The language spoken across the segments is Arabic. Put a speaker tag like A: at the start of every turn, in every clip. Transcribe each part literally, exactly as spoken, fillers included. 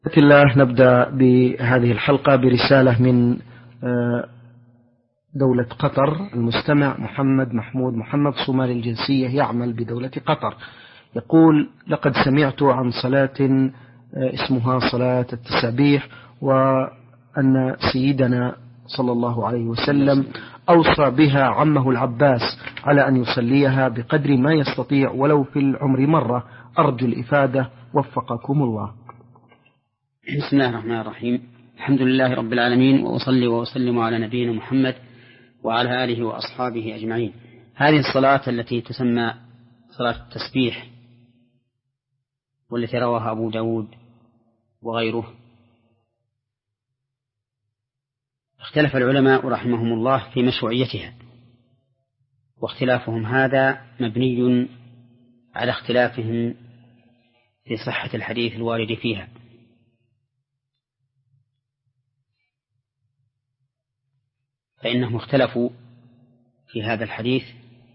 A: بسم الله. نبدأ بهذه الحلقة برسالة من دولة قطر. المستمع محمد محمود محمد صومالي الجنسية يعمل بدولة قطر، يقول: لقد سمعت عن صلاة اسمها صلاة التسابيح، وأن سيدنا صلى الله عليه وسلم أوصى بها عمه العباس على أن يصليها بقدر ما يستطيع ولو في العمر مرة. أرجو الإفادة، وفقكم الله.
B: بسم الله الرحمن الرحيم. الحمد لله رب العالمين، وأصلي وأسلم على نبينا محمد وعلى آله وأصحابه أجمعين. هذه الصلاة التي تسمى صلاة التسبيح، والتي رواها أبو داود وغيره، اختلف العلماء رحمهم الله في مشروعيتها، واختلافهم هذا مبني على اختلافهم في صحة الحديث الوارد فيها. فإنهم اختلفوا في هذا الحديث،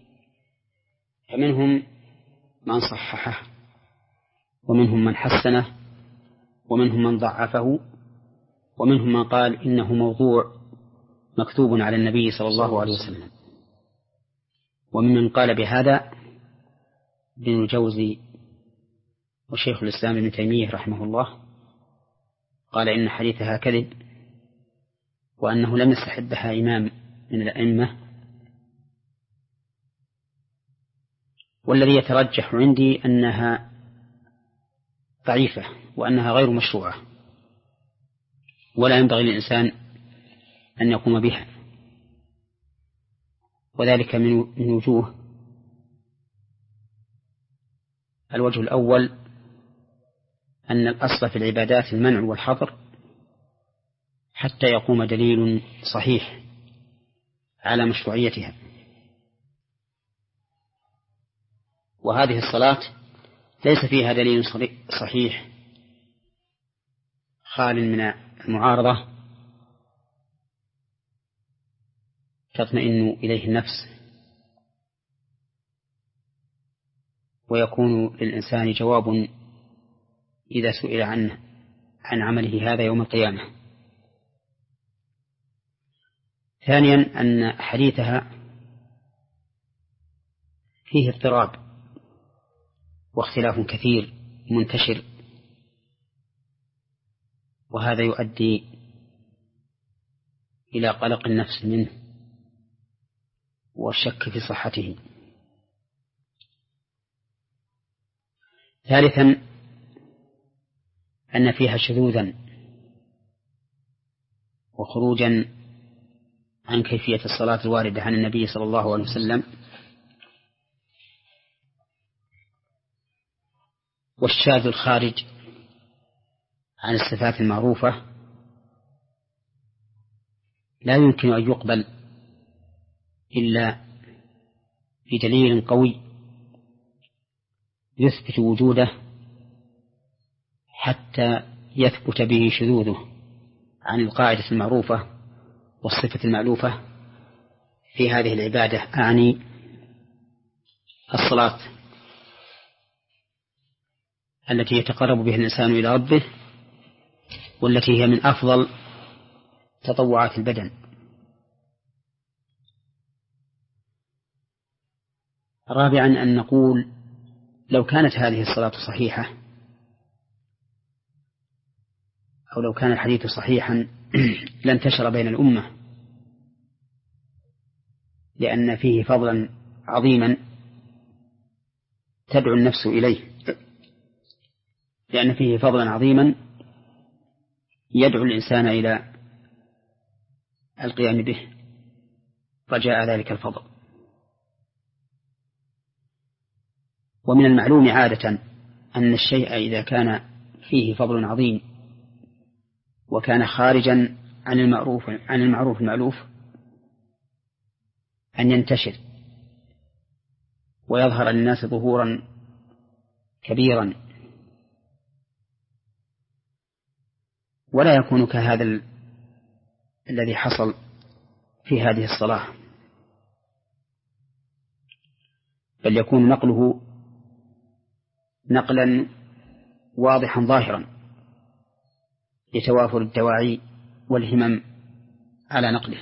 B: فمنهم من صححه، ومنهم من حسنه، ومنهم من ضعفه، ومنهم من قال إنه موضوع مكتوب على النبي صلى الله عليه وسلم. وممن قال بهذا ابن الجوزي وشيخ الإسلام ابن تيمية رحمه الله، قال إن حديثها كذب، وأنه لم يستحبها إمام من الأئمة. والذي يترجح عندي أنها ضعيفة، وأنها غير مشروعة، ولا ينبغي للإنسان أن يقوم بها، وذلك من وجوه. الوجه الأول أن الأصل في العبادات المنع والحظر حتى يقوم دليل صحيح على مشروعيتها، وهذه الصلاة ليس فيها دليل صحيح خال من المعارضة تطمئن إليه النفس، ويكون للإنسان جواب إذا سئل عنه عن عمله هذا يوم القيامة. ثانيا أن حديثها فيه اضطراب واختلاف كثير منتشر، وهذا يؤدي إلى قلق النفس منه والشك في صحته. ثالثا أن فيها شذوذا وخروجا عن كيفية الصلاة الواردة عن النبي صلى الله عليه وسلم. والشاذ الخارج عن الصفات المعروفة لا يمكن أن يقبل إلا بدليل قوي يثبت وجوده حتى يثبت به شذوذه عن القاعدة المعروفة والصفة المألوفة في هذه العبادة، أعني الصلاة التي يتقرب بها الإنسان إلى ربه، والتي هي من أفضل تطوعات البدن. رابعا أن نقول لو كانت هذه الصلاة صحيحة، أو لو كان الحديث صحيحا لانتشر بين الأمة، لأن فيه فضلا عظيما تدعو النفس إليه، لأن فيه فضلا عظيما يدعو الإنسان إلى القيام به رجاء ذلك الفضل. ومن المعلوم عادة أن الشيء إذا كان فيه فضل عظيم وكان خارجا عن المعروف عن المعروف المألوف أن ينتشر ويظهر للناس ظهورا كبيرا، ولا يكون كهذا ال... الذي حصل في هذه الصلاة، بل يكون نقله نقلا واضحا ظاهرا لتوافر الدواعي والهمم على نقله.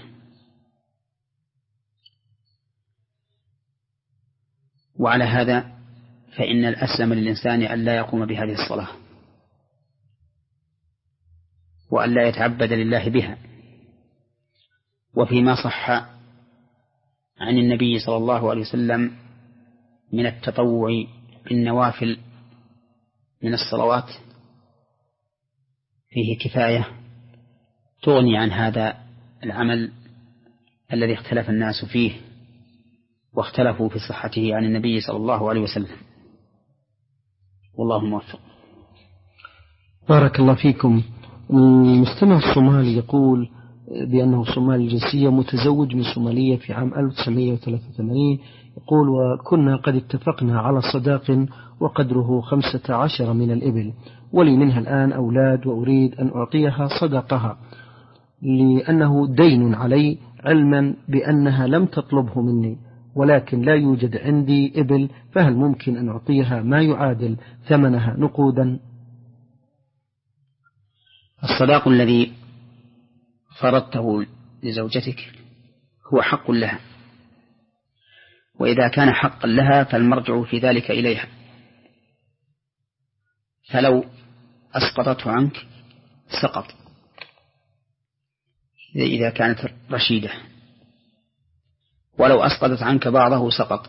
B: وعلى هذا فإن الأسلم للإنسان أن لا يقوم بهذه الصلاة وأن لا يتعبد لله بها. وفيما صح عن النبي صلى الله عليه وسلم من التطوع بالنوافل من الصلوات فيه كفاية تغني عن هذا العمل الذي اختلف الناس فيه واختلفوا في صحته عن النبي صلى الله عليه وسلم، والله موفق.
A: بارك الله فيكم. المستمع الصومالي يقول بأنه صومالي الجنسية متزوج من صومالية في عام ألف وتسعمائة وثلاثة وثمانين. يقول وكنا قد اتفقنا على صداق وقدره خمسة عشر من الإبل، ولي منها الآن أولاد وأريد أن أعطيها صداقها لأنه دين علي، علما بأنها لم تطلبه مني، ولكن لا يوجد عندي إبل، فهل ممكن أن أعطيها ما يعادل ثمنها نقودا؟
B: الصداق الذي فرضته لزوجتك هو حق لها، وإذا كان حقا لها فالمرجع في ذلك إليها، فلو أسقطته عنك سقط إذا كانت رشيدة، ولو أسقطت عنك بعضه سقط،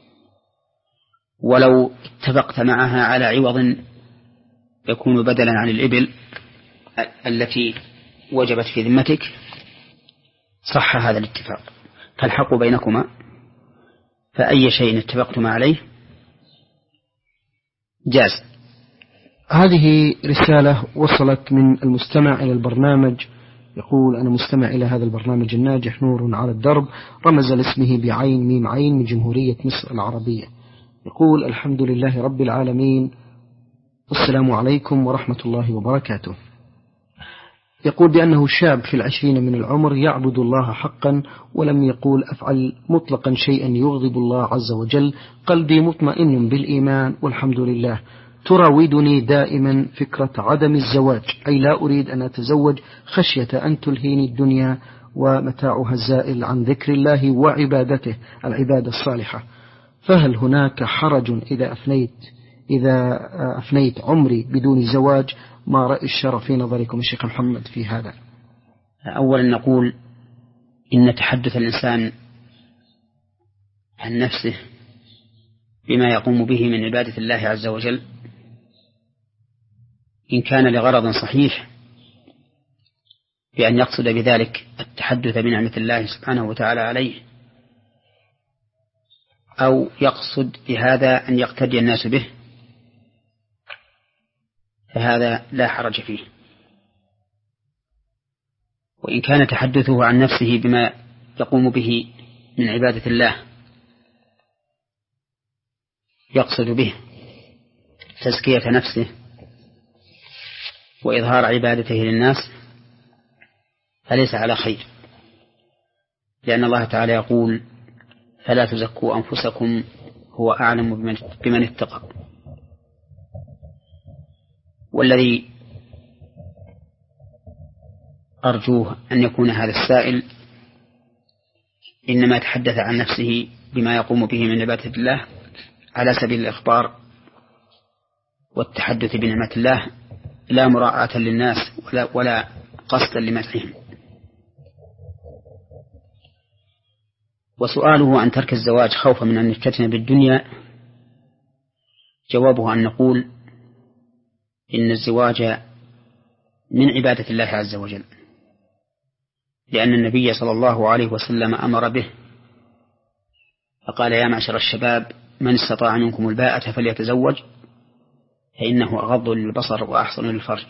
B: ولو اتفقت معها على عوض يكون بدلا عن الإبل التي وجبت في ذمتك صح هذا الاتفاق، فالحق بينكما، فأي شيء اتفقتما عليه جاز.
A: هذه رسالة وصلت من المستمع إلى البرنامج، يقول أنا مستمع إلى هذا البرنامج الناجح نور على الدرب، رمز لاسمه بعين ميم عين من جمهورية مصر العربية. يقول الحمد لله رب العالمين، والسلام عليكم ورحمة الله وبركاته. يقول بأنه شاب في العشرين من العمر يعبد الله حقا، ولم يقول أفعل مطلقا شيئا يغضب الله عز وجل، قلبي مطمئن بالإيمان والحمد لله، تراودني دائما فكرة عدم الزواج، أي لا أريد أن أتزوج خشية أن تلهيني الدنيا ومتاعها الزائل عن ذكر الله وعبادته العبادة الصالحة، فهل هناك حرج إذا أفنيت إذا أفنيت عمري بدون زواج؟ ما رأي الشرع في نظركم الشيخ محمد في هذا؟
B: أولا نقول إن تحدث الإنسان عن نفسه بما يقوم به من عبادة الله عز وجل إن كان لغرض صحيح بأن يقصد بذلك التحدث بنعمة الله سبحانه وتعالى عليه، أو يقصد بهذا أن يقتدي الناس به، فهذا لا حرج فيه. وإن كان تحدثه عن نفسه بما يقوم به من عبادة الله يقصد به تزكية نفسه وإظهار عبادته للناس فليس على خير، لأن الله تعالى يقول فلا تزكوا أنفسكم هو أعلم بمن اتقى. والذي أرجوه أن يكون هذا السائل إنما تحدث عن نفسه بما يقوم به من عبادة الله على سبيل الإخبار والتحدث بنعمة الله، لا مراعاة للناس ولا, ولا قصدا لمدحهم. وسؤاله عن ترك الزواج خوفا من أن يفتتن بالدنيا، جوابه أن نقول إن الزواج من عبادة الله عز وجل، لأن النبي صلى الله عليه وسلم أمر به فقال يا معشر الشباب من استطاع منكم الباءة فليتزوج فإنه أغض للبصر وأحسن للفرج،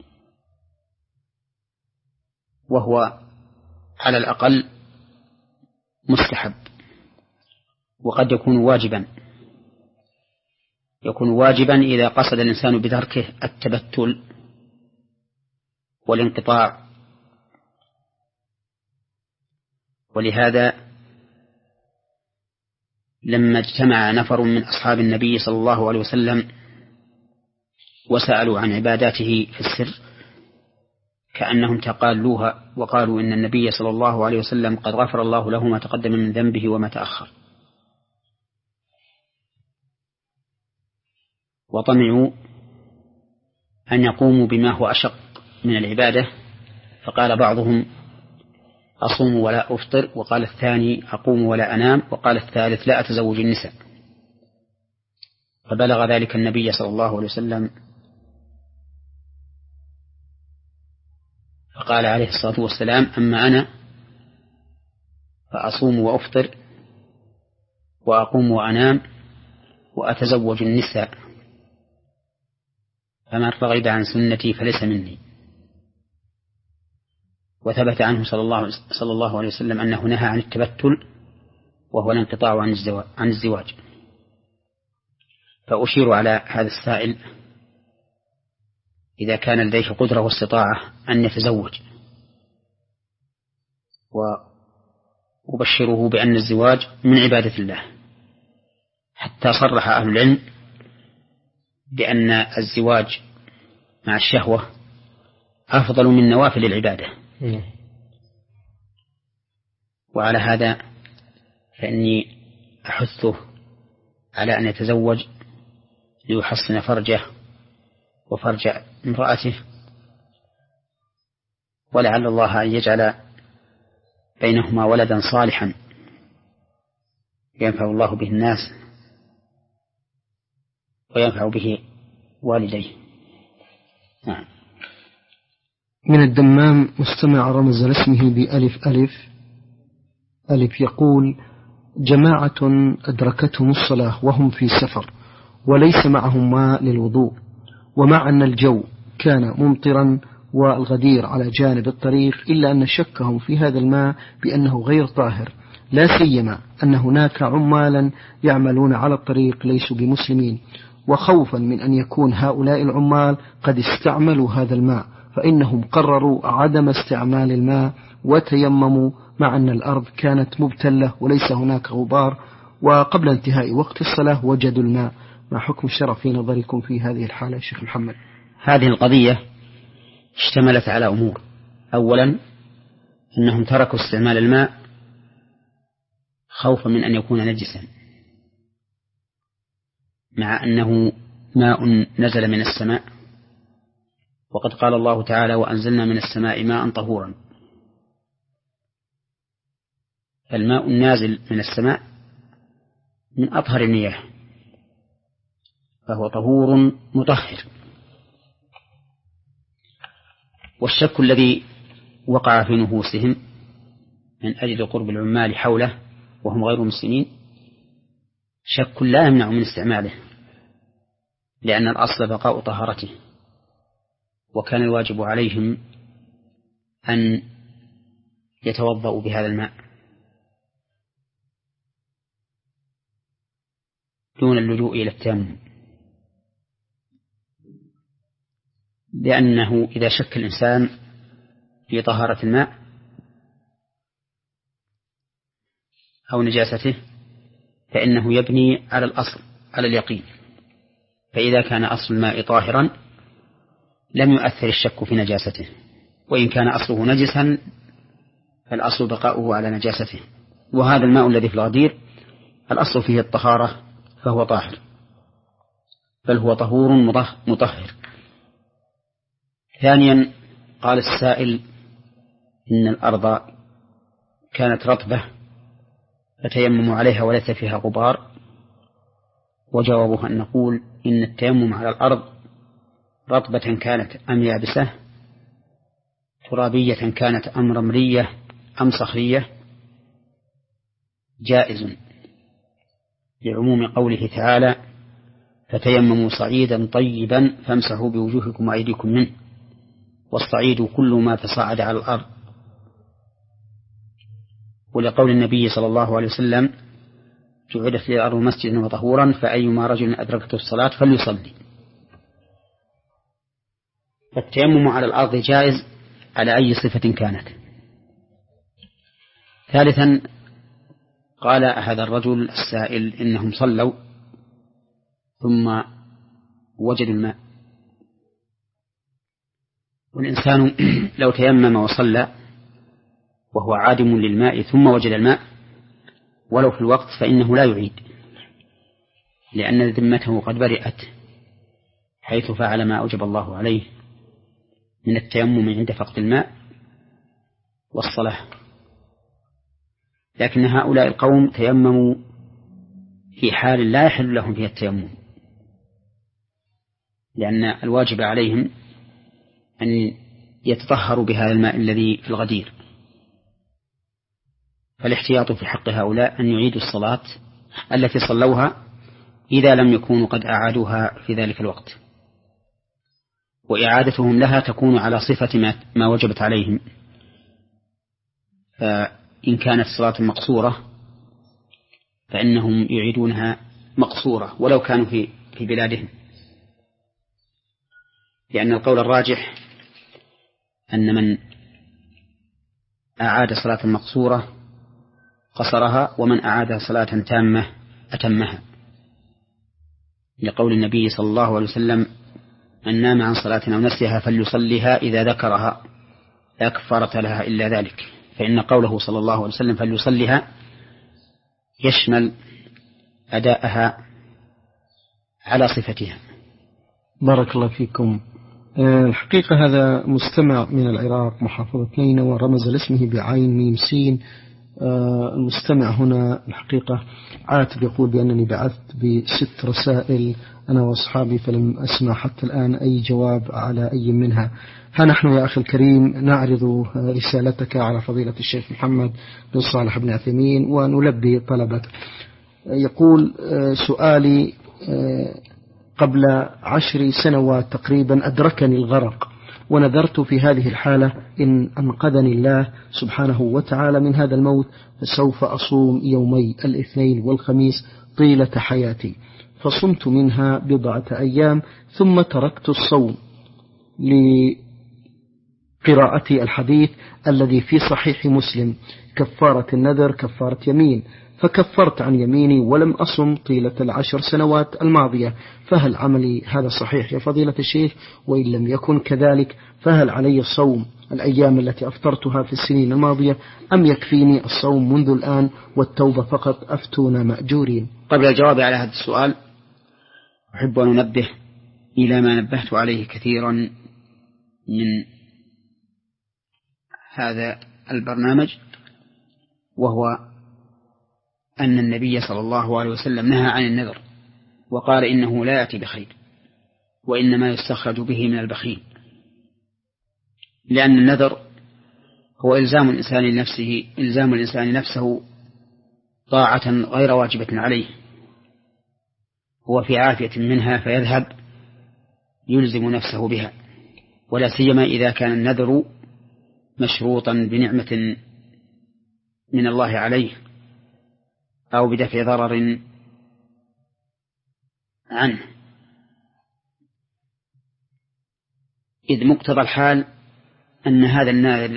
B: وهو على الأقل مستحب، وقد يكون واجبا يكون واجبا إذا قصد الإنسان بتركه التبتل والانقطاع. ولهذا لما اجتمع نفر من أصحاب النبي صلى الله عليه وسلم وسألوا عن عباداته في السر كأنهم تقالوها وقالوا إن النبي صلى الله عليه وسلم قد غفر الله له ما تقدم من ذنبه وما تأخر، وطمعوا أن يقوموا بما هو أشق من العبادة، فقال بعضهم أصوم ولا أفطر، وقال الثاني أقوم ولا أنام، وقال الثالث لا أتزوج النساء. فبلغ ذلك النبي صلى الله عليه وسلم فقال عليه الصلاة والسلام: أما أنا فأصوم وأفطر وأقوم وأنام وأتزوج النساء، فمن رغب عن سنتي فليس مني. وثبت عنه صلى الله صلى الله عليه وسلم أنه نهى عن التبتل، وهو الانقطاع عن الزواج. فأشير على هذا السائل إذا كان لديه قدرة واستطاعة أن يتزوج، وأبشره بأن الزواج من عبادة الله، حتى صرح أهل العلم بأن الزواج مع الشهوة أفضل من نوافل العبادة. وعلى هذا فإني أحثه على أن يتزوج ليحصن فرجه وفرج امرأته، ولعل الله أن يجعل بينهما ولدا صالحا ينفع الله به الناس وينفع به والديه. نعم.
A: من الدمام مستمع رمز لاسمه بألف ألف ألف يقول: جماعة أدركتهم الصلاة وهم في سفر وليس معهم ماء للوضوء، ومع أن الجو كان ممطرا والغدير على جانب الطريق، إلا أن شكهم في هذا الماء بأنه غير طاهر، لا سيما أن هناك عمالا يعملون على الطريق ليسوا بمسلمين، وخوفا من أن يكون هؤلاء العمال قد استعملوا هذا الماء، فإنهم قرروا عدم استعمال الماء وتيمموا، مع أن الأرض كانت مبتلة وليس هناك غبار، وقبل انتهاء وقت الصلاة وجدوا الماء. ما حكم الشرع في نظركم في هذه الحالة يا شيخ محمد؟
B: هذه القضية اشتملت على أمور. أولا، أنهم تركوا استعمال الماء خوفا من أن يكون نجسا، مع أنه ماء نزل من السماء، وقد قال الله تعالى: وأنزلنا من السماء ماء طهورا. الماء النازل من السماء من أطهر المياه، فهو طهور مطهر. والشك الذي وقع في نفوسهم من أجل قرب العمال حوله وهم غير مسلمين شك لا يمنع من استعماله، لأن الأصل بقاء طهارته، وكان الواجب عليهم أن يتوضأوا بهذا الماء دون اللجوء إلى التيمم، لأنه إذا شك الإنسان في طهارة الماء أو نجاسته فإنه يبني على الأصل، على اليقين. فإذا كان أصل الماء طاهرا لم يؤثر الشك في نجاسته، وإن كان أصله نجسا فالأصل بقاؤه على نجاسته. وهذا الماء الذي في الغدير الأصل فيه الطهارة فهو طاهر، بل هو طهور مطهر. ثانيا، قال السائل إن الأرض كانت رطبة فتيمموا عليها وليس فيها غبار، وجوابه أن نقول إن التيمم على الأرض رطبة كانت أم يابسة، ترابية كانت أم رملية أم صخرية، جائز، لعموم قوله تعالى: فتيمموا صعيدا طيبا فامسحوا بوجوهكم وأيديكم منه، والصعيد كل ما تصاعد على الأرض. ولقول النبي صلى الله عليه وسلم: جعلت لي الأرض مسجدا وطهورا فأيما رجل أدركته الصلاة فليصلي. فالتيمم على الأرض جائز على أي صفة كانت. ثالثا، قال هذا الرجل السائل إنهم صلوا ثم وجدوا الماء، والإنسان لو تيمم وصلى وهو عادم للماء ثم وجد الماء ولو في الوقت فإنه لا يعيد، لأن ذمته قد برئت حيث فعل ما أوجب الله عليه من التيمم عند فقد الماء والصلاة. لكن هؤلاء القوم تيمموا في حال لا يحل لهم فيها التيمم، لأن الواجب عليهم أن يتطهروا بهذا الماء الذي في الغدير. فالاحتياط في حق هؤلاء أن يعيدوا الصلاة التي صلوها إذا لم يكونوا قد أعادوها في ذلك الوقت، وإعادتهم لها تكون على صفة ما وجبت عليهم. فإن كانت الصلاة مقصورة فإنهم يعيدونها مقصورة ولو كانوا في في بلادهم، لأن القول الراجح أن من أعاد صلاة مقصورة قصرها، ومن أعاد صلاة تامة أتمها، لقول النبي صلى الله عليه وسلم: من نام عن صلاة أو نسيها فليصليها إذا ذكرها لا كفارة لها إلا ذلك. فإن قوله صلى الله عليه وسلم فليصليها يشمل أداءها على صفتها.
A: بارك الله فيكم. الحقيقة هذا مستمع من العراق محافظة نينوى ورمز لاسمه بعين ميم سين. المستمع هنا الحقيقة عاتب يقول بأنني بعثت بست رسائل أنا وأصحابي فلم أسمع حتى الآن أي جواب على أي منها. ها نحن يا أخي الكريم نعرض رسالتك على فضيلة الشيخ محمد بن صالح بن عثيمين ونلبي طلبك. يقول سؤالي: قبل عشر سنوات تقريبا أدركني الغرق، ونذرت في هذه الحالة إن أنقذني الله سبحانه وتعالى من هذا الموت فسوف أصوم يومي الاثنين والخميس طيلة حياتي، فصمت منها بضعة أيام ثم تركت الصوم لقراءة الحديث الذي في صحيح مسلم: كفارة النذر كفارة يمين، فكفرت عن يميني ولم أصم طيلة العشر سنوات الماضية، فهل عملي هذا صحيح يا فضيلة الشيخ؟ وإن لم يكن كذلك فهل علي صوم الأيام التي أفطرتها في السنين الماضية أم يكفيني الصوم منذ الآن والتوبة فقط؟ أفتونا مأجورين.
B: قبل الجواب على هذا السؤال أحب أن أنبه إلى ما نبهت عليه كثيرا من هذا البرنامج، وهو أن النبي صلى الله عليه وسلم نهى عن النذر وقال إنه لا يأتي بخير، وإنما يستخرج به من البخيل، لأن النذر هو إلزام الإنسان لنفسه إلزام الإنسان نفسه طاعة غير واجبة عليه، هو في عافية منها فيذهب يلزم نفسه بها، ولا سيما إذا كان النذر مشروطا بنعمة من الله عليه أو بدفع ضرر عنه، إذ مقتضى الحال أن هذا الناذر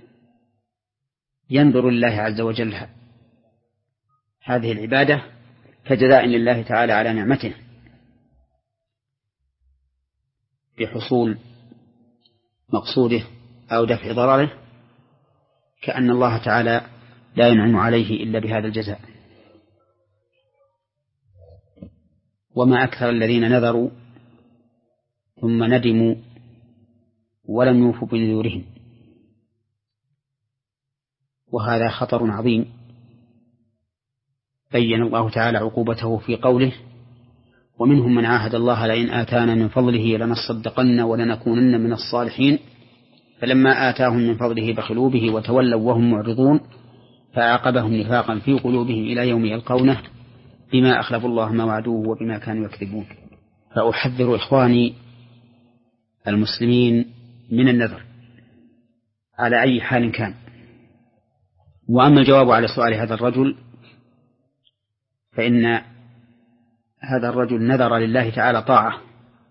B: ينذر لله عز وجل هذه العبادة كجزاء لله تعالى على نعمته بحصول مقصوده أو دفع ضرره، كأن الله تعالى لا ينعم عليه إلا بهذا الجزاء. وما أكثر الذين نذروا ثم ندموا ولم يوفوا بنذورهم، وهذا خطر عظيم بين الله تعالى عقوبته في قوله: ومنهم من عاهد الله لئن آتانا من فضله لنصدقن ولنكونن من الصالحين فلما آتاهم من فضله بخلوا به وتولوا وهم معرضون فأعقبهم نفاقا في قلوبهم إلى يوم يلقونه بما أخلفوا الله ما وعدوه وبما كانوا يكذبون. فأحذر إخواني المسلمين من النذر على أي حال كان. وأما الجواب على سؤال هذا الرجل فإن هذا الرجل نذر لله تعالى طاعة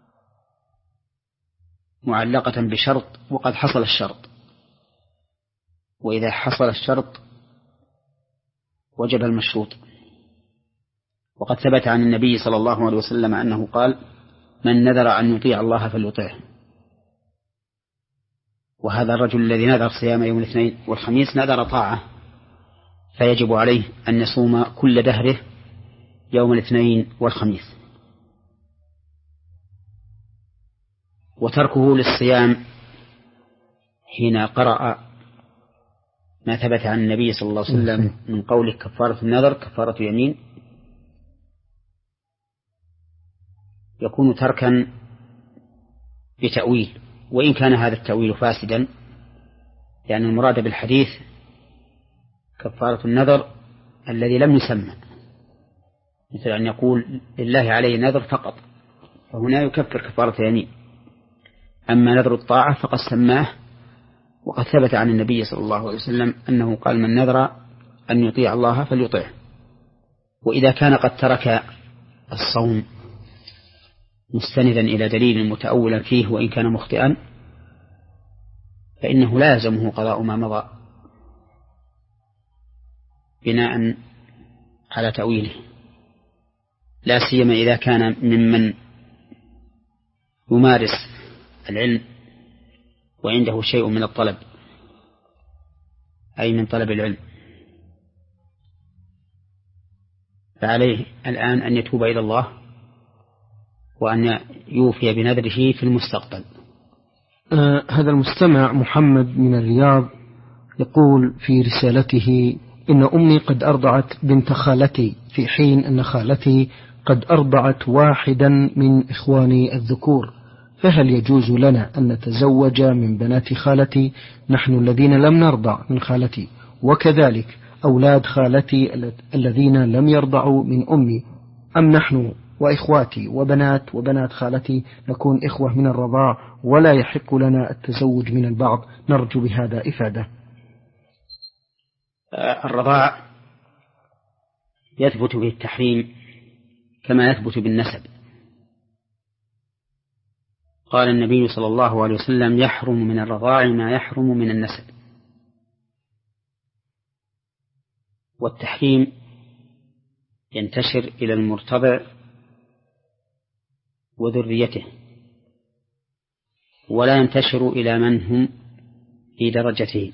B: معلقة بشرط وقد حصل الشرط، وإذا حصل الشرط وجب المشروط. وقد ثبت عن النبي صلى الله عليه وسلم أنه قال: من نذر أن يطيع الله فليطيعه. وهذا الرجل الذي نذر صيام يوم الاثنين والخميس نذر طاعة، فيجب عليه أن يصوم كل دهره يوم الاثنين والخميس. وتركه للصيام حين قرأ ما ثبت عن النبي صلى الله عليه وسلم من قوله كفارة النذر كفارة يمين يكون تركا بتأويل، وإن كان هذا التأويل فاسدا، لأن المراد بالحديث كفارة النذر الذي لم يسمى، مثل أن يقول لله عليه نذر فقط، فهنا يكفر كفارة يمين. أما نذر الطاعة فقد سماه، وقد ثبت عن النبي صلى الله عليه وسلم أنه قال من نذر أن يطيع الله فليطيعه. وإذا كان قد ترك الصوم مستندا إلى دليل متأولا فيه وإن كان مخطئا فإنه لا يلزمه قضاء ما مضى بناء على تأويله، لا سيما إذا كان ممن يمارس العلم وعنده شيء من الطلب، أي من طلب العلم، فعليه الآن أن يتوب إلى الله وأن يوفي بنذره في المستقبل.
A: آه هذا المستمع محمد من الرياض يقول في رسالته: إن أمي قد أرضعت بنت خالتي، في حين أن خالتي قد أرضعت واحدا من إخواني الذكور، فهل يجوز لنا أن نتزوج من بنات خالتي نحن الذين لم نرضع من خالتي، وكذلك أولاد خالتي الذين لم يرضعوا من أمي، أم نحن وإخواتي وبنات وبنات خالتي نكون إخوة من الرضاع ولا يحق لنا التزوج من البعض؟ نرجو بهذا إفادة.
B: الرضاع يثبت به التحريم كما يثبت بالنسب. قال النبي صلى الله عليه وسلم: يحرم من الرضاع ما يحرم من النسب. والتحريم ينتشر إلى المرتضع وذريته، ولا ينتشر إلى من هم في درجته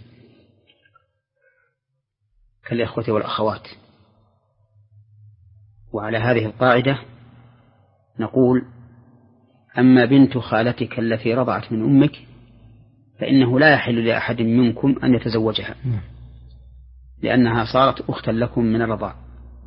B: كالإخوة والأخوات. وعلى هذه القاعدة نقول: أما بنت خالتك التي رضعت من أمك فإنه لا يحل لأحد منكم أن يتزوجها، لأنها صارت أختا لكم من الرضاع.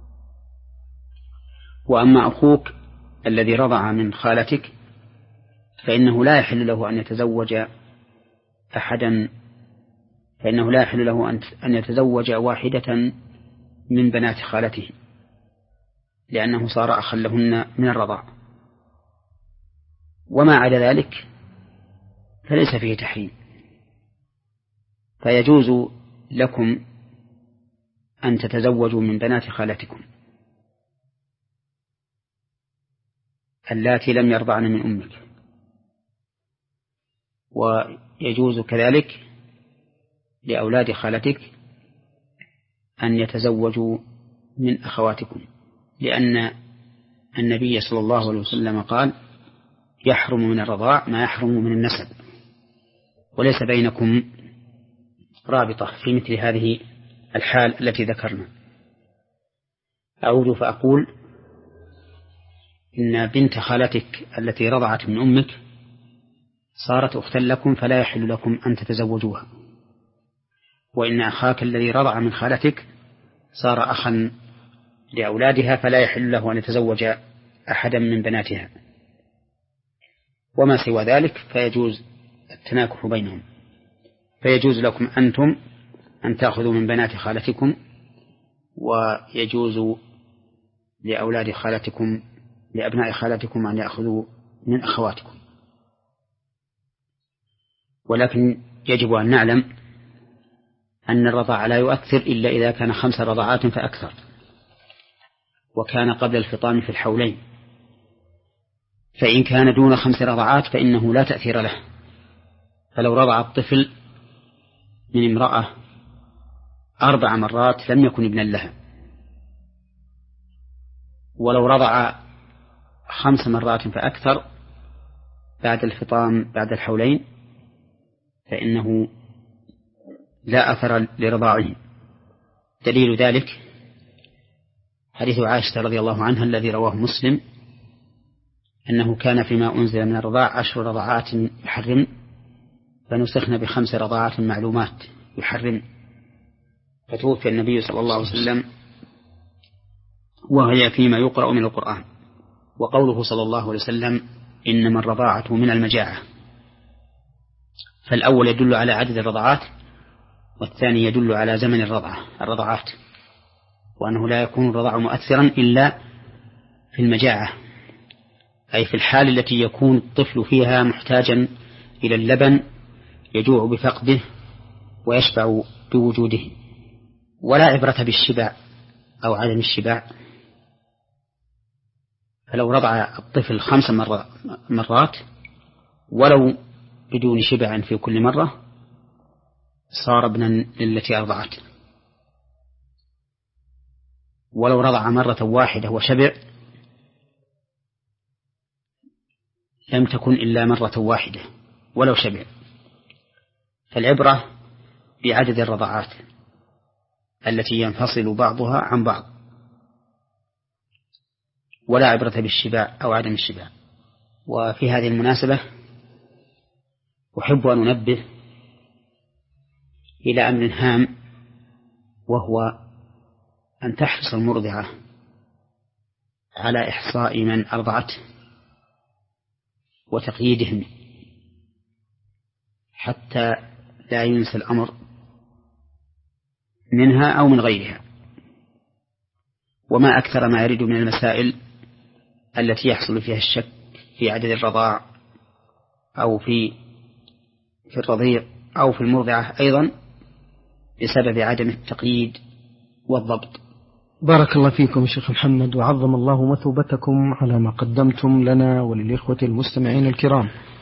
B: وأما أخوك الذي رضع من خالتك فإنه لا يحل له أن يتزوج أحدا فإنه لا يحل له أن يتزوج واحدة من بنات خالته، لأنه صار أخا لهن من الرضاع. وما عدا ذلك فليس فيه تحريم، فيجوز لكم أن تتزوجوا من بنات خالتكم اللاتي لم يرضعن من أمك، ويجوز كذلك لأولاد خالتك أن يتزوجوا من أخواتكم، لأن النبي صلى الله عليه وسلم قال: يحرم من الرضاع ما يحرم من النسب، وليس بينكم رابطة في مثل هذه الحال التي ذكرنا. أعود فأقول: إن بنت خالتك التي رضعت من أمك صارت أختا لكم فلا يحل لكم أن تتزوجوها، وإن أخاك الذي رضع من خالتك صار أخا لأولادها فلا يحل له أن يتزوج أحدا من بناتها. وما سوى ذلك فيجوز التناكح بينهم، فيجوز لكم أنتم أن تأخذوا من بنات خالتكم، ويجوز لأولاد خالتكم لأبناء خالتكم أن يأخذوا من أخواتكم. ولكن يجب أن نعلم أن الرضاعة لا يؤثر إلا إذا كان خمس رضاعات فأكثر، وكان قبل الفطام في الحولين. فإن كان دون خمس رضاعات فإنه لا تأثير له، فلو رضع الطفل من امرأة أربع مرات لم يكن ابنا لها، ولو رضع خمس مرات فأكثر بعد الفطام بعد الحولين فإنه لا أثر لرضاعه. دليل ذلك حديث عائشة رضي الله عنها الذي رواه مسلم أنه كان فيما أنزل من الرضاع عشر رضعات يحرم فنسخن بخمس رضعات معلومات يحرم، فتوفي النبي صلى الله عليه وسلم وهي فيما يقرأ من القرآن. وقوله صلى الله عليه وسلم إنما الرضاعة من المجاعة، فالأول يدل على عدد الرضعات، والثاني يدل على زمن الرضعة الرضعات، وأنه لا يكون الرضاع مؤثرا إلا في المجاعة، أي في الحال التي يكون الطفل فيها محتاجا إلى اللبن يجوع بفقده ويشبع بوجوده. ولا عبرة بالشبع أو عدم الشبع، فلو رضع الطفل خمس مرات ولو بدون شبع في كل مرة صار ابنا للتي أرضعت، ولو رضع مرة واحدة وشبع لم تكن إلا مرة واحدة ولو شبع. فالعبرة بعدد الرضعات التي ينفصل بعضها عن بعض، ولا عبرة بالشبع أو عدم الشبع. وفي هذه المناسبة أحب أن أنبه إلى أمر هام، وهو أن تحرص المرضعة على إحصاء من أرضعته وتقييدهم حتى لا ينسى الأمر منها أو من غيرها. وما أكثر ما يرد من المسائل التي يحصل فيها الشك في عدد الرضاع أو في في الرضيع أو في المرضعة أيضا بسبب عدم التقييد والضبط.
A: بارك الله فيكم شيخ محمد، وعظم الله مثوبتكم على ما قدمتم لنا وللإخوة المستمعين الكرام.